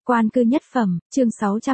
Quan cư nhất phẩm, chương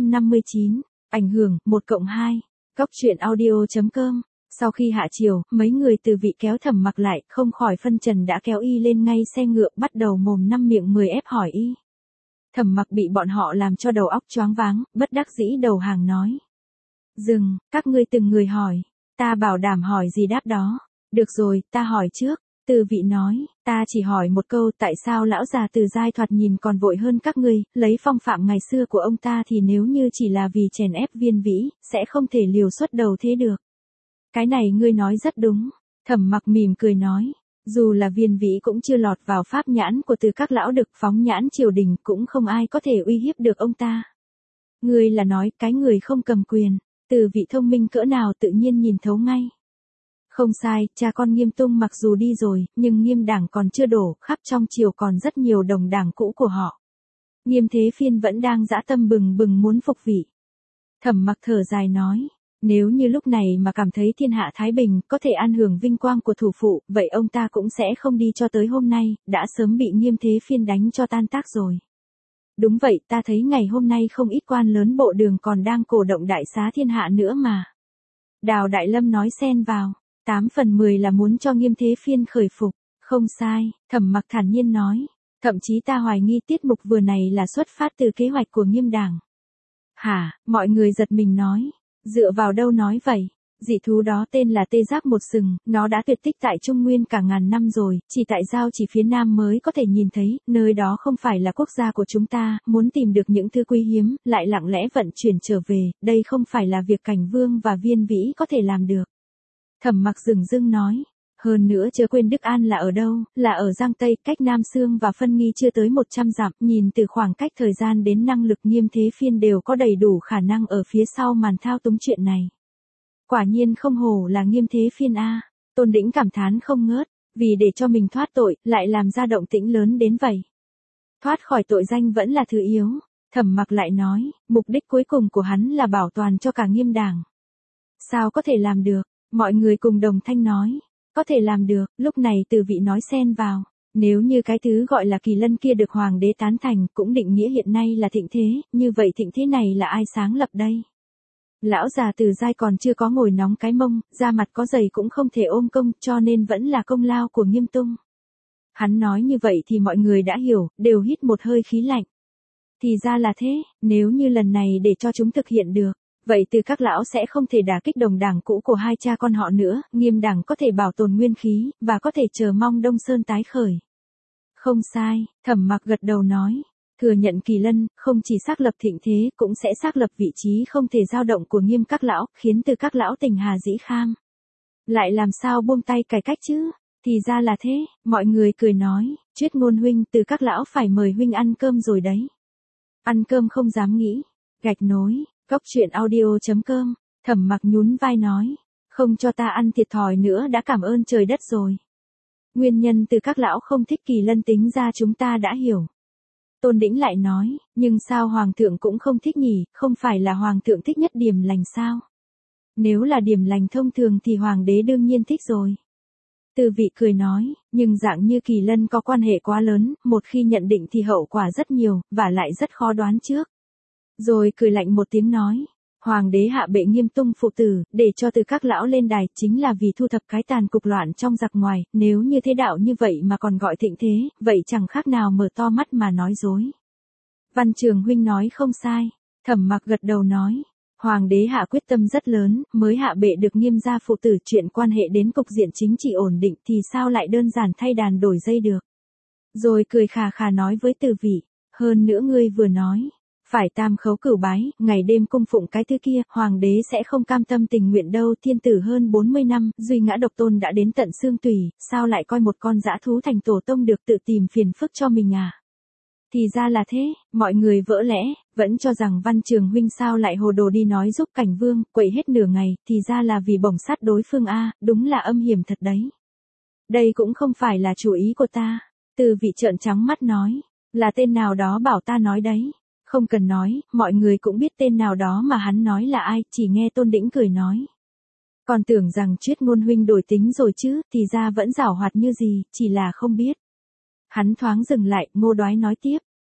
659, ảnh hưởng, 1+2, Cóc truyện audio.com. Sau khi hạ chiều, mấy người từ vị kéo Thẩm Mặc lại, không khỏi phân trần đã kéo y lên ngay xe ngựa, bắt đầu mồm năm miệng mười ép hỏi y. Thẩm Mặc bị bọn họ làm cho đầu óc choáng váng, bất đắc dĩ đầu hàng nói. Dừng, các ngươi từng người hỏi, ta bảo đảm hỏi gì đáp đó. Được rồi, ta hỏi trước. Từ vị nói, ta chỉ hỏi một câu, tại sao lão già Từ Giai thoạt nhìn còn vội hơn các ngươi, lấy phong phạm ngày xưa của ông ta thì nếu như chỉ là vì chèn ép Viên Vĩ, sẽ không thể liều xuất đầu thế được. Cái này ngươi nói rất đúng. Thẩm Mặc mỉm cười nói, dù là Viên Vĩ cũng chưa lọt vào pháp nhãn của Từ các lão đực phóng nhãn triều đình, cũng không ai có thể uy hiếp được ông ta. Ngươi là nói cái người không cầm quyền, Từ vị thông minh cỡ nào tự nhiên nhìn thấu ngay. Không sai, cha con Nghiêm Tung mặc dù đi rồi, nhưng Nghiêm đảng còn chưa đổ, khắp trong triều còn rất nhiều đồng đảng cũ của họ. Nghiêm Thế Phiên vẫn đang dã tâm bừng bừng muốn phục vị. Thẩm Mặc thở dài nói, nếu như lúc này mà cảm thấy thiên hạ thái bình, có thể an hưởng vinh quang của thủ phụ, vậy ông ta cũng sẽ không đi cho tới hôm nay, đã sớm bị Nghiêm Thế Phiên đánh cho tan tác rồi. Đúng vậy, ta thấy ngày hôm nay không ít quan lớn bộ đường còn đang cổ động đại xá thiên hạ nữa mà. Đào Đại Lâm nói xen vào. 8/10 là muốn cho Nghiêm Thế Phiên khởi phục. Không sai, Thẩm Mặc thản nhiên nói. Thậm chí ta hoài nghi tiết mục vừa này là xuất phát từ kế hoạch của Nghiêm đảng. Hả, mọi người giật mình nói. Dựa vào đâu nói vậy? Dị thú đó tên là tê giác một sừng, nó đã tuyệt tích tại Trung Nguyên cả ngàn năm rồi, chỉ tại Giao Chỉ phía Nam mới có thể nhìn thấy, nơi đó không phải là quốc gia của chúng ta, muốn tìm được những thứ quý hiếm, lại lặng lẽ vận chuyển trở về, đây không phải là việc Cảnh Vương và Viên Vĩ có thể làm được. Thẩm Mặc dửng dưng nói, hơn nữa chớ quên Đức An là ở đâu, là ở Giang Tây, cách Nam Xương và Phân Nghi chưa tới 100 dặm, nhìn từ khoảng cách thời gian đến năng lực Nghiêm Thế Phiên đều có đầy đủ khả năng ở phía sau màn thao túng chuyện này. Quả nhiên không hổ là Nghiêm Thế Phiên a. Tôn Đĩnh cảm thán không ngớt, vì để cho mình thoát tội, lại làm ra động tĩnh lớn đến vậy. Thoát khỏi tội danh vẫn là thứ yếu, Thẩm Mặc lại nói, mục đích cuối cùng của hắn là bảo toàn cho cả Nghiêm đảng. Sao có thể làm được? Mọi người cùng đồng thanh nói, có thể làm được, lúc này Từ vị nói xen vào, nếu như cái thứ gọi là Kỳ Lân kia được hoàng đế tán thành, cũng định nghĩa hiện nay là thịnh thế, như vậy thịnh thế này là ai sáng lập đây? Lão già Từ Giai còn chưa có ngồi nóng cái mông, da mặt có dày cũng không thể ôm công, cho nên vẫn là công lao của Nghiêm Tung. Hắn nói như vậy thì mọi người đã hiểu, đều hít một hơi khí lạnh. Thì ra là thế, nếu như lần này để cho chúng thực hiện được. Vậy Từ các lão sẽ không thể đả kích đồng đảng cũ của hai cha con họ nữa, Nghiêm đảng có thể bảo tồn nguyên khí, và có thể chờ mong Đông Sơn tái khởi. Không sai, Thẩm Mặc gật đầu nói, thừa nhận Kỳ Lân, không chỉ xác lập thịnh thế, cũng sẽ xác lập vị trí không thể dao động của Nghiêm các lão, khiến Từ các lão tình hà dĩ kham. Lại làm sao buông tay cải cách chứ? Thì ra là thế, mọi người cười nói, Chuyết Ngôn huynh, Từ các lão phải mời huynh ăn cơm rồi đấy. Ăn cơm không dám nghĩ. Gạch nối. Cóc truyện audio.com, Thẩm Mặc nhún vai nói, không cho ta ăn thiệt thòi nữa đã cảm ơn trời đất rồi. Nguyên nhân Từ các lão không thích Kỳ Lân tính ra chúng ta đã hiểu. Tôn Đĩnh lại nói, nhưng sao Hoàng thượng cũng không thích nhỉ, không phải là Hoàng thượng thích nhất Điềm Lành sao? Nếu là Điềm Lành thông thường thì Hoàng đế đương nhiên thích rồi. Từ vị cười nói, nhưng dạng như Kỳ Lân có quan hệ quá lớn, một khi nhận định thì hậu quả rất nhiều, và lại rất khó đoán trước. Rồi cười lạnh một tiếng nói, Hoàng đế hạ bệ Nghiêm Tung phụ tử, để cho Từ các lão lên đài, chính là vì thu thập cái tàn cục loạn trong giặc ngoài, nếu như thế đạo như vậy mà còn gọi thịnh thế, vậy chẳng khác nào mở to mắt mà nói dối. Văn Trường huynh nói không sai, Thẩm Mặc gật đầu nói, Hoàng đế hạ quyết tâm rất lớn, mới hạ bệ được Nghiêm gia phụ tử, chuyện quan hệ đến cục diện chính trị ổn định thì sao lại đơn giản thay đàn đổi dây được. Rồi cười khà khà nói với Từ vị, hơn nữa ngươi vừa nói. Phải tam khấu cửu bái, ngày đêm cung phụng cái thứ kia, Hoàng đế sẽ không cam tâm tình nguyện đâu, thiên tử hơn 40 năm, duy ngã độc tôn đã đến tận xương tủy, sao lại coi một con dã thú thành tổ tông được tự tìm phiền phức cho mình à? Thì ra là thế, mọi người vỡ lẽ, vẫn cho rằng Văn Trường huynh sao lại hồ đồ đi nói giúp Cảnh Vương, quậy hết nửa ngày, thì ra là vì bổng sát đối phương a, đúng là âm hiểm thật đấy. Đây cũng không phải là chủ ý của ta, Từ vị trợn trắng mắt nói, là tên nào đó bảo ta nói đấy. Không cần nói, mọi người cũng biết tên nào đó mà hắn nói là ai, chỉ nghe Tôn Đĩnh cười nói. Còn tưởng rằng Chuyết Ngôn huynh đổi tính rồi chứ, thì ra vẫn giảo hoạt như gì, chỉ là không biết. Hắn thoáng dừng lại, Ngô Đoái nói tiếp,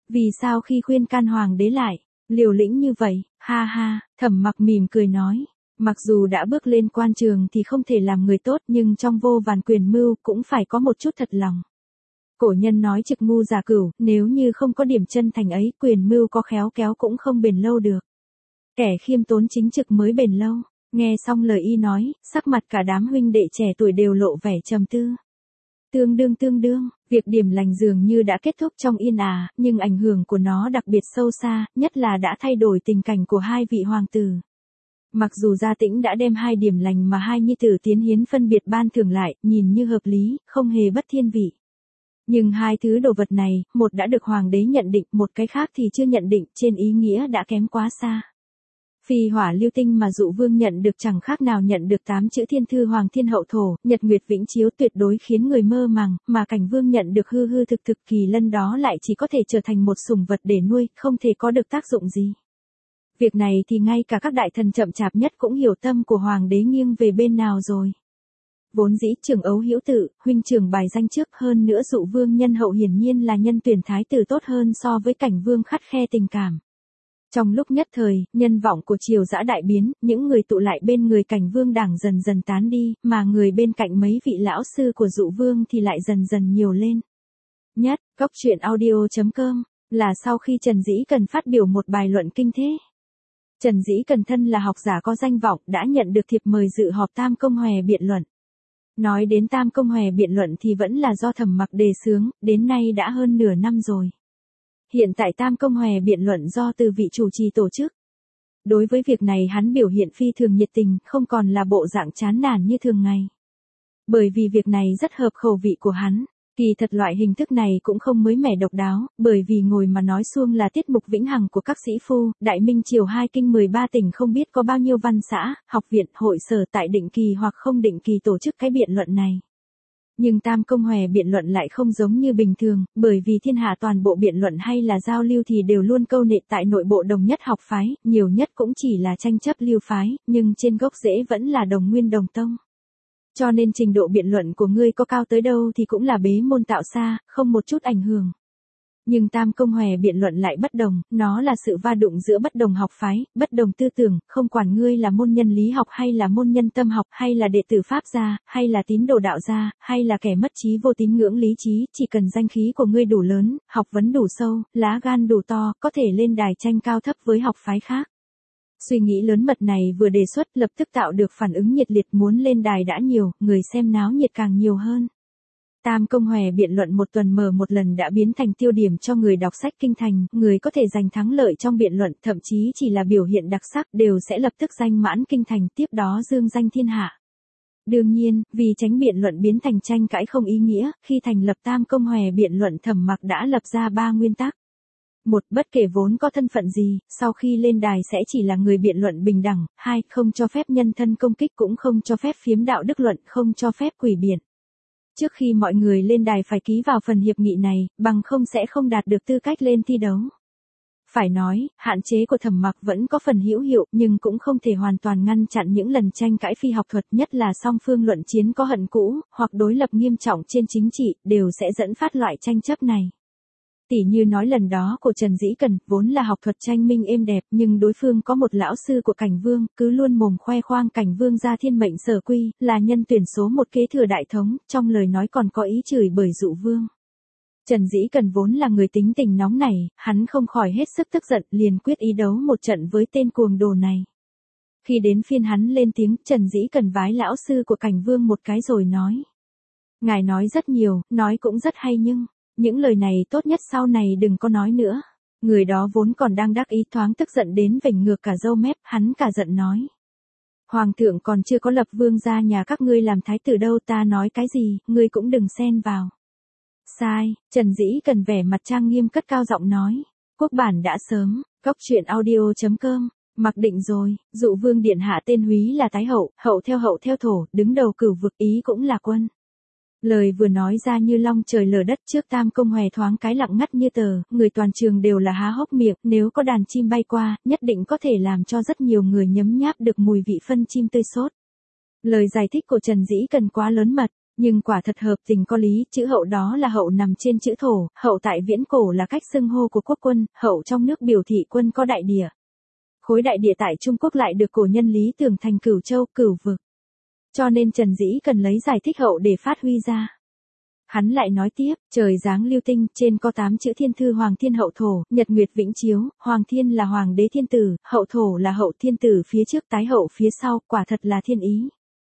Vì sao khi khuyên can hoàng đế lại, liều lĩnh như vậy, ha ha, Thẩm Mặc mỉm cười nói. Mặc dù đã bước lên quan trường thì không thể làm người tốt nhưng trong vô vàn quyền mưu cũng phải có một chút thật lòng. Cổ nhân nói trực ngu giả cửu, nếu như không có điểm chân thành ấy, quyền mưu có khéo kéo cũng không bền lâu được. Kẻ khiêm tốn chính trực mới bền lâu. Nghe xong lời y nói, sắc mặt cả đám huynh đệ trẻ tuổi đều lộ vẻ trầm tư. Tương đương, việc điểm lành dường như đã kết thúc trong yên ả, nhưng ảnh hưởng của nó đặc biệt sâu xa, nhất là đã thay đổi tình cảnh của hai vị hoàng tử. Mặc dù Gia Tĩnh đã đem 2 điểm lành mà hai nhi tử tiến hiến phân biệt ban thưởng lại, nhìn như hợp lý, không hề bất thiên vị. Nhưng 2 thứ đồ vật này, một đã được hoàng đế nhận định, một cái khác thì chưa nhận định, trên ý nghĩa đã kém quá xa. Phi hỏa lưu tinh mà Dụ Vương nhận được chẳng khác nào nhận được 8 chữ thiên thư hoàng thiên hậu thổ, nhật nguyệt vĩnh chiếu tuyệt đối khiến người mơ màng, mà Cảnh Vương nhận được hư hư thực thực kỳ lân đó lại chỉ có thể trở thành một sủng vật để nuôi, không thể có được tác dụng gì. Việc này thì ngay cả các đại thần chậm chạp nhất cũng hiểu tâm của hoàng đế nghiêng về bên nào rồi. Vốn dĩ Trường Ấu Hữu Tự, huynh trưởng bài danh trước, hơn nữa Dụ Vương nhân hậu hiển nhiên là nhân tuyển thái tử tốt hơn so với Cảnh Vương khắt khe tình cảm. Trong lúc nhất thời, nhân vọng của triều dã đại biến, những người tụ lại bên người Cảnh Vương đảng dần dần tán đi, mà người bên cạnh mấy vị lão sư của Dụ Vương thì lại dần dần nhiều lên. Góc truyện audio.com, là sau khi Trần Dĩ Cần phát biểu một bài luận kinh thế. Trần Dĩ Cần thân là học giả có danh vọng, đã nhận được thiệp mời dự họp Tam Công Hòe biện luận. Nói đến Tam Công Hòe biện luận thì vẫn là do Thẩm Mặc đề xướng, đến nay đã hơn nửa năm rồi. Hiện tại Tam Công Hòe biện luận do từ vị chủ trì tổ chức. Đối với việc này hắn biểu hiện phi thường nhiệt tình, không còn là bộ dạng chán nản như thường ngày. Bởi vì việc này rất hợp khẩu vị của hắn. Kỳ thật loại hình thức này cũng không mới mẻ độc đáo, bởi vì ngồi mà nói suông là tiết mục vĩnh hằng của các sĩ phu, Đại Minh triều 2 kinh 13 tỉnh không biết có bao nhiêu văn xã, học viện, hội sở tại định kỳ hoặc không định kỳ tổ chức cái biện luận này. Nhưng Tam Công Hòe biện luận lại không giống như bình thường, bởi vì thiên hạ toàn bộ biện luận hay là giao lưu thì đều luôn câu nệ tại nội bộ đồng nhất học phái, nhiều nhất cũng chỉ là tranh chấp lưu phái, nhưng trên gốc rễ vẫn là đồng nguyên đồng tông. Cho nên trình độ biện luận của ngươi có cao tới đâu thì cũng là bế môn tạo xa, không một chút ảnh hưởng. Nhưng Tam Công Hòe biện luận lại bất đồng, nó là sự va đụng giữa bất đồng học phái, bất đồng tư tưởng, không quản ngươi là môn nhân lý học hay là môn nhân tâm học, hay là đệ tử Pháp gia, hay là tín đồ đạo gia, hay là kẻ mất trí vô tín ngưỡng lý trí, chỉ cần danh khí của ngươi đủ lớn, học vấn đủ sâu, lá gan đủ to, có thể lên đài tranh cao thấp với học phái khác. Suy nghĩ lớn mật này vừa đề xuất lập tức tạo được phản ứng nhiệt liệt, muốn lên đài đã nhiều, người xem náo nhiệt càng nhiều hơn. Tam Công Hòe biện luận một tuần mở một lần đã biến thành tiêu điểm cho người đọc sách kinh thành, người có thể giành thắng lợi trong biện luận, thậm chí chỉ là biểu hiện đặc sắc đều sẽ lập tức danh mãn kinh thành, tiếp đó dương danh thiên hạ. Đương nhiên, vì tránh biện luận biến thành tranh cãi không ý nghĩa, khi thành lập Tam Công Hòe biện luận Thẩm Mặc đã lập ra 3 nguyên tắc. 1. Bất kể vốn có thân phận gì, sau khi lên đài sẽ chỉ là người biện luận bình đẳng. 2. Không cho phép nhân thân công kích, cũng không cho phép phiếm đạo đức luận, không cho phép quỷ biện. Trước khi mọi người lên đài phải ký vào phần hiệp nghị này, bằng không sẽ không đạt được tư cách lên thi đấu. Phải nói, hạn chế của Thẩm Mặc vẫn có phần hữu hiệu, nhưng cũng không thể hoàn toàn ngăn chặn những lần tranh cãi phi học thuật, nhất là song phương luận chiến có hận cũ, hoặc đối lập nghiêm trọng trên chính trị, đều sẽ dẫn phát loại tranh chấp này. Tỉ như nói lần đó của Trần Dĩ Cần, vốn là học thuật tranh minh êm đẹp, nhưng đối phương có một lão sư của Cảnh Vương, cứ luôn mồm khoe khoang Cảnh Vương gia thiên mệnh sở quy, là nhân tuyển số 1 kế thừa đại thống, trong lời nói còn có ý chửi bởi Dụ Vương. Trần Dĩ Cần vốn là người tính tình nóng nảy, hắn không khỏi hết sức tức giận, liền quyết ý đấu một trận với tên cuồng đồ này. Khi đến phiên hắn lên tiếng, Trần Dĩ Cần vái lão sư của Cảnh Vương một cái rồi nói: "Ngài nói rất nhiều, nói cũng rất hay nhưng những lời này tốt nhất sau này đừng có nói nữa." Người đó vốn còn đang đắc ý thoáng tức giận đến vểnh ngược cả râu mép, hắn cả giận nói: "Hoàng thượng còn chưa có lập vương gia nhà các ngươi làm thái tử đâu, ta nói cái gì, ngươi cũng đừng xen vào." Sai, Trần Dĩ Cần vẻ mặt trang nghiêm cất cao giọng nói: "Quốc bản đã sớm." Góc truyện audio.com, mặc định rồi, Dụ Vương điện hạ tên Húy là Thái hậu, hậu theo thổ, đứng đầu cửu vực, ý cũng là quân. Lời vừa nói ra như long trời lở đất, trước Tam Công Hòe thoáng cái lặng ngắt như tờ, người toàn trường đều là há hốc miệng, nếu có đàn chim bay qua, nhất định có thể làm cho rất nhiều người nhấm nháp được mùi vị phân chim tươi sốt. Lời giải thích của Trần Dĩ Cần quá lớn mật, Nhưng quả thật hợp tình có lý, chữ Hậu đó là Hậu nằm trên chữ thổ, Hậu tại viễn cổ là cách xưng hô của quốc quân, Hậu trong nước biểu thị quân có đại địa. Khối đại địa tại Trung Quốc lại được cổ nhân lý tưởng thành Cửu Châu, Cửu vực. Cho nên Trần Dĩ cần lấy giải thích Hậu để phát huy ra. Hắn lại nói tiếp, trời giáng lưu tinh, trên có 8 chữ thiên thư Hoàng Thiên Hậu Thổ, Nhật Nguyệt Vĩnh Chiếu, Hoàng Thiên là Hoàng đế thiên tử, Hậu Thổ là Hậu thiên tử phía trước tái hậu phía sau, quả thật là thiên ý.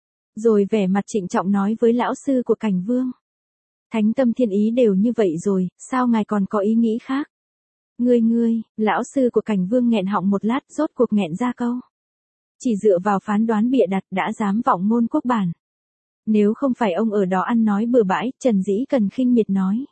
Rồi vẻ mặt trịnh trọng nói với lão sư của Cảnh Vương. Thánh tâm thiên ý đều như vậy rồi, sao ngài còn có ý nghĩ khác? Ngươi, lão sư của Cảnh Vương nghẹn họng một lát rốt cuộc nghẹn ra câu. Chỉ dựa vào phán đoán bịa đặt đã dám vọng ngôn quốc bản. Nếu không phải ông ở đó ăn nói bừa bãi, Trần Dĩ cần khinh miệt nói.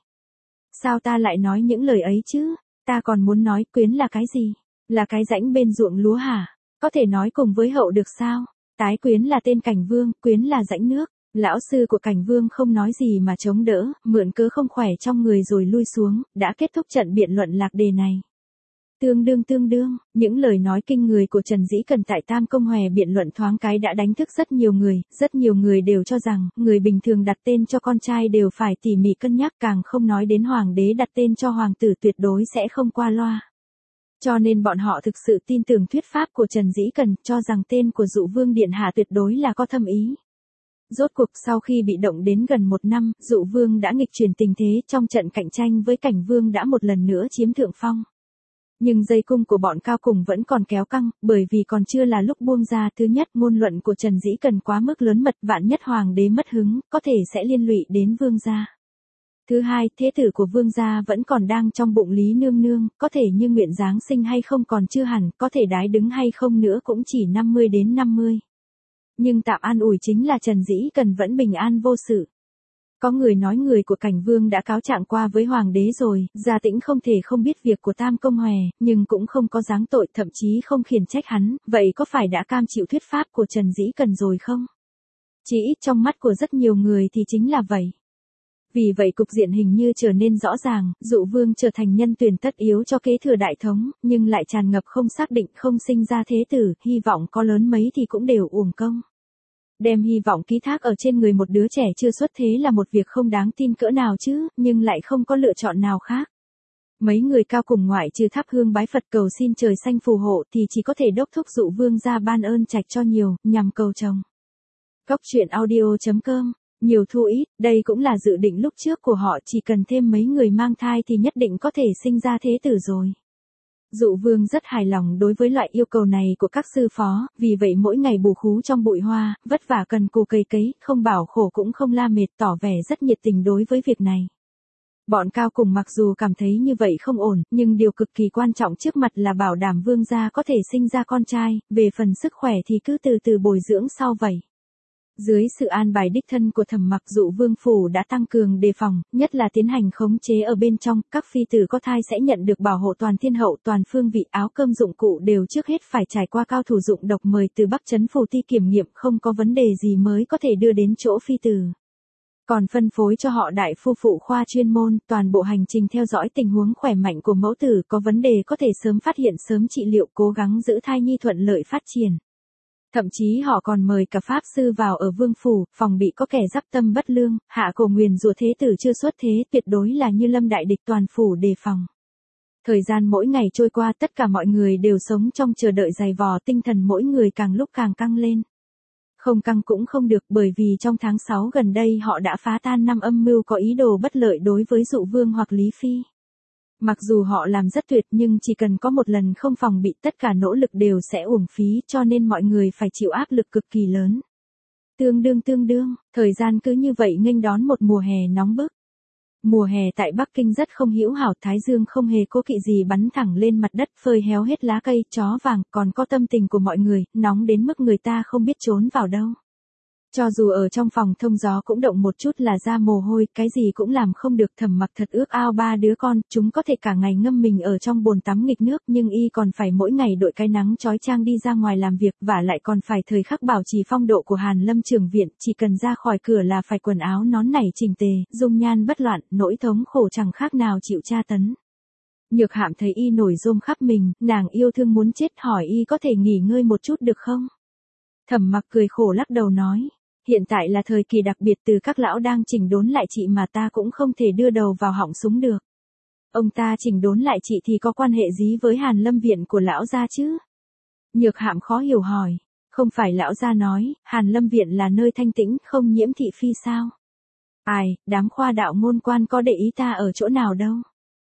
Sao ta lại nói những lời ấy chứ? Ta còn muốn nói quyến là cái gì? Là cái rãnh bên ruộng lúa hả? Có thể nói cùng với Hậu được sao? Tái quyến là tên Cảnh Vương, quyến là rãnh nước. Lão sư của Cảnh Vương không nói gì mà chống đỡ, mượn cớ không khỏe trong người rồi lui xuống, đã kết thúc trận biện luận lạc đề này. Tương đương, những lời nói kinh người của Trần Dĩ Cần tại Tam Công Hòe biện luận thoáng cái đã đánh thức rất nhiều người đều cho rằng, người bình thường đặt tên cho con trai đều phải tỉ mỉ cân nhắc, càng không nói đến hoàng đế đặt tên cho hoàng tử tuyệt đối sẽ không qua loa. Cho nên bọn họ thực sự tin tưởng thuyết pháp của Trần Dĩ Cần, cho rằng tên của Dụ Vương Điện Hạ tuyệt đối là có thâm ý. Rốt cuộc sau khi bị động đến gần 1 năm, Dụ Vương đã nghịch chuyển tình thế, trong trận cạnh tranh với Cảnh Vương đã một lần nữa chiếm thượng phong. Nhưng dây cung của bọn Cao Cùng vẫn còn kéo căng, bởi vì còn chưa là lúc buông ra. Thứ nhất, ngôn luận của Trần Dĩ Cần quá mức lớn mật, vạn nhất hoàng đế mất hứng, có thể sẽ liên lụy đến vương gia. Thứ hai, thế tử của vương gia vẫn còn đang trong bụng Lý Nương Nương, có thể như nguyện giáng sinh hay không còn chưa hẳn, có thể đái đứng hay không nữa cũng chỉ 50 đến 50. Nhưng tạm an ủi chính là Trần Dĩ Cần vẫn bình an vô sự. Có người nói người của Cảnh Vương đã cáo trạng qua với hoàng đế rồi, Gia Tĩnh không thể không biết việc của Tam Công Hòe, nhưng cũng không có giáng tội, thậm chí không khiển trách hắn, vậy có phải đã cam chịu thuyết pháp của Trần Dĩ Cần rồi không? Chỉ ít trong mắt của rất nhiều người thì chính là vậy. Vì vậy cục diện hình như trở nên rõ ràng, Dụ Vương trở thành nhân tuyển tất yếu cho kế thừa đại thống, nhưng lại tràn ngập không xác định, không sinh ra thế tử, hy vọng có lớn mấy thì cũng đều uổng công. Đem hy vọng ký thác ở trên người một đứa trẻ chưa xuất thế là một việc không đáng tin cỡ nào chứ, nhưng lại không có lựa chọn nào khác. Mấy người Cao Cùng ngoại trừ thắp hương bái Phật cầu xin trời xanh phù hộ thì chỉ có thể đốc thúc Dụ Vương ra ban ơn trạch cho nhiều, nhằm cầu chồng. Góc truyện audio.com, nhiều thu ít, đây cũng là dự định lúc trước của họ, chỉ cần thêm mấy người mang thai thì nhất định có thể sinh ra thế tử rồi. Dụ Vương rất hài lòng đối với loại yêu cầu này của các sư phó, vì vậy mỗi ngày bù khú trong bụi hoa, vất vả cần cù cày cấy, không bảo khổ cũng không la mệt, tỏ vẻ rất nhiệt tình đối với việc này. Bọn Cao Cùng mặc dù cảm thấy như vậy không ổn, nhưng điều cực kỳ quan trọng trước mặt là bảo đảm vương gia có thể sinh ra con trai, về phần sức khỏe thì cứ từ từ bồi dưỡng sau vậy. Dưới sự an bài đích thân của Thẩm Mặc, Dụ Vương phủ đã tăng cường đề phòng, nhất là tiến hành khống chế ở bên trong, các phi tử có thai sẽ nhận được bảo hộ toàn thiên hậu, toàn phương vị, áo cơm dụng cụ đều trước hết phải trải qua cao thủ dụng độc mời từ Bắc Trấn Phủ Ti kiểm nghiệm, không có vấn đề gì mới có thể đưa đến chỗ phi tử. Còn phân phối cho họ đại phu phụ khoa chuyên môn, toàn bộ hành trình theo dõi tình huống khỏe mạnh của mẫu tử, có vấn đề có thể sớm phát hiện, sớm trị liệu, cố gắng giữ thai nhi thuận lợi phát triển. Thậm chí họ còn mời cả pháp sư vào ở vương phủ, phòng bị có kẻ giáp tâm bất lương, hạ cổ nguyền rủa thế tử chưa xuất thế, tuyệt đối là như lâm đại địch, toàn phủ đề phòng. Thời gian mỗi ngày trôi qua, tất cả mọi người đều sống trong chờ đợi dày vò, tinh thần mỗi người càng lúc càng căng lên. Không căng cũng không được, bởi vì trong tháng 6 gần đây họ đã phá tan 5 âm mưu có ý đồ bất lợi đối với Dụ Vương hoặc Lý Phi. Mặc dù họ làm rất tuyệt nhưng chỉ cần có một lần không phòng bị, tất cả nỗ lực đều sẽ uổng phí, cho nên mọi người phải chịu áp lực cực kỳ lớn. Tương đương, thời gian cứ như vậy nghênh đón một mùa hè nóng bức. Mùa hè tại Bắc Kinh rất không hữu hảo, thái dương không hề cố kỵ gì bắn thẳng lên mặt đất, phơi héo hết lá cây, chó vàng, còn có tâm tình của mọi người, nóng đến mức người ta không biết trốn vào đâu. Cho dù ở trong phòng thông gió cũng động một chút là ra mồ hôi, cái gì cũng làm không được. Thẩm Mặc thật ước ao 3 đứa con, chúng có thể cả ngày ngâm mình ở trong bồn tắm nghịch nước, nhưng y còn phải mỗi ngày đội cái nắng chói chang đi ra ngoài làm việc, và lại còn phải thời khắc bảo trì phong độ của Hàn Lâm Trường Viện, chỉ cần ra khỏi cửa là phải quần áo nón nảy chỉnh tề, dung nhan bất loạn, nỗi thống khổ chẳng khác nào chịu tra tấn. Nhược Hạm thấy y nổi rôm khắp mình, nàng yêu thương muốn chết, hỏi y có thể nghỉ ngơi một chút được không? Thẩm Mặc cười khổ lắc đầu nói. Hiện tại là thời kỳ đặc biệt, từ các lão đang chỉnh đốn lại chị mà ta cũng không thể đưa đầu vào họng súng được. Ông ta chỉnh đốn lại chị thì có quan hệ gì với Hàn Lâm viện của lão gia chứ? Nhược Hạm khó hiểu hỏi. Không phải lão gia nói, Hàn Lâm viện là nơi thanh tĩnh không nhiễm thị phi sao? Ai, đám khoa đạo ngôn quan có để ý ta ở chỗ nào đâu.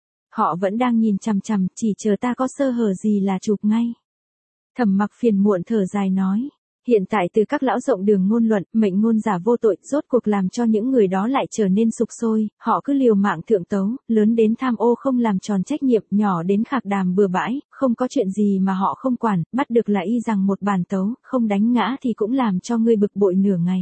Họ vẫn đang nhìn chằm chằm, chỉ chờ ta có sơ hở gì là chụp ngay. Thẩm Mặc phiền muộn thở dài nói. Hiện tại từ các lão rộng đường ngôn luận, mệnh ngôn giả vô tội, rốt cuộc làm cho những người đó lại trở nên sục sôi, họ cứ liều mạng thượng tấu, lớn đến tham ô không làm tròn trách nhiệm, nhỏ đến khạc đàm bừa bãi, không có chuyện gì mà họ không quản, bắt được là y rằng một bàn tấu, không đánh ngã thì cũng làm cho ngươi bực bội nửa ngày.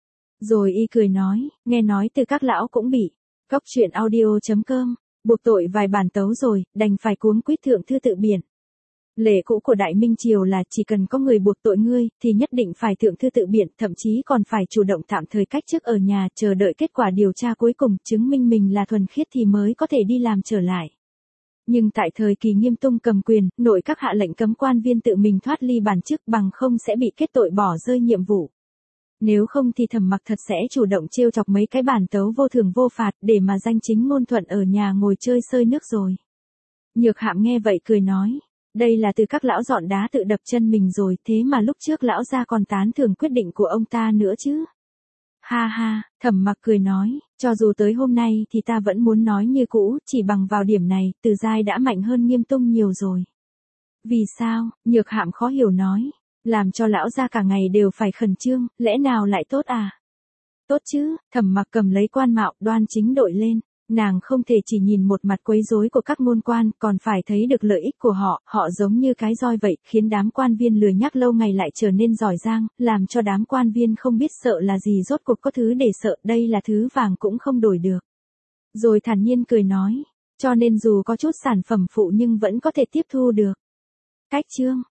Rồi y cười nói, nghe nói từ các lão cũng bị, Cóc truyện audio.com, buộc tội vài bàn tấu rồi, đành phải cuống quýt thượng thư tự biện. Lệ cũ của Đại Minh Triều là chỉ cần có người buộc tội ngươi, thì nhất định phải thượng thư tự biện, thậm chí còn phải chủ động tạm thời cách chức ở nhà, chờ đợi kết quả điều tra cuối cùng, chứng minh mình là thuần khiết thì mới có thể đi làm trở lại. Nhưng tại thời kỳ Nghiêm Tung cầm quyền, nội các hạ lệnh cấm quan viên tự mình thoát ly bản chức, bằng không sẽ bị kết tội bỏ rơi nhiệm vụ. Nếu không thì Thẩm Mặc thật sẽ chủ động trêu chọc mấy cái bản tấu vô thưởng vô phạt, để mà danh chính ngôn thuận ở nhà ngồi chơi sơi nước rồi. Nhược Hạm nghe vậy cười nói. Đây là từ các lão dọn đá tự đập chân mình rồi, thế mà lúc trước lão gia còn tán thưởng quyết định của ông ta nữa chứ. Ha ha, Thẩm Mặc cười nói, cho dù tới hôm nay thì ta vẫn muốn nói như cũ, chỉ bằng vào điểm này, Từ Giai đã mạnh hơn Nghiêm Tung nhiều rồi. Vì sao? Nhược Hạm khó hiểu nói, làm cho lão gia cả ngày đều phải khẩn trương, lẽ nào lại tốt à? Tốt chứ, Thẩm Mặc cầm lấy quan mạo, đoan chính đội lên. Nàng không thể chỉ nhìn một mặt quấy rối của các ngôn quan, còn phải thấy được lợi ích của họ, họ giống như cái roi vậy, khiến đám quan viên lười nhác lâu ngày lại trở nên giỏi giang, làm cho đám quan viên không biết sợ là gì, rốt cuộc có thứ để sợ, đây là thứ vàng cũng không đổi được. Rồi thản nhiên cười nói, cho nên dù có chút sản phẩm phụ nhưng vẫn có thể tiếp thu được. Cách chương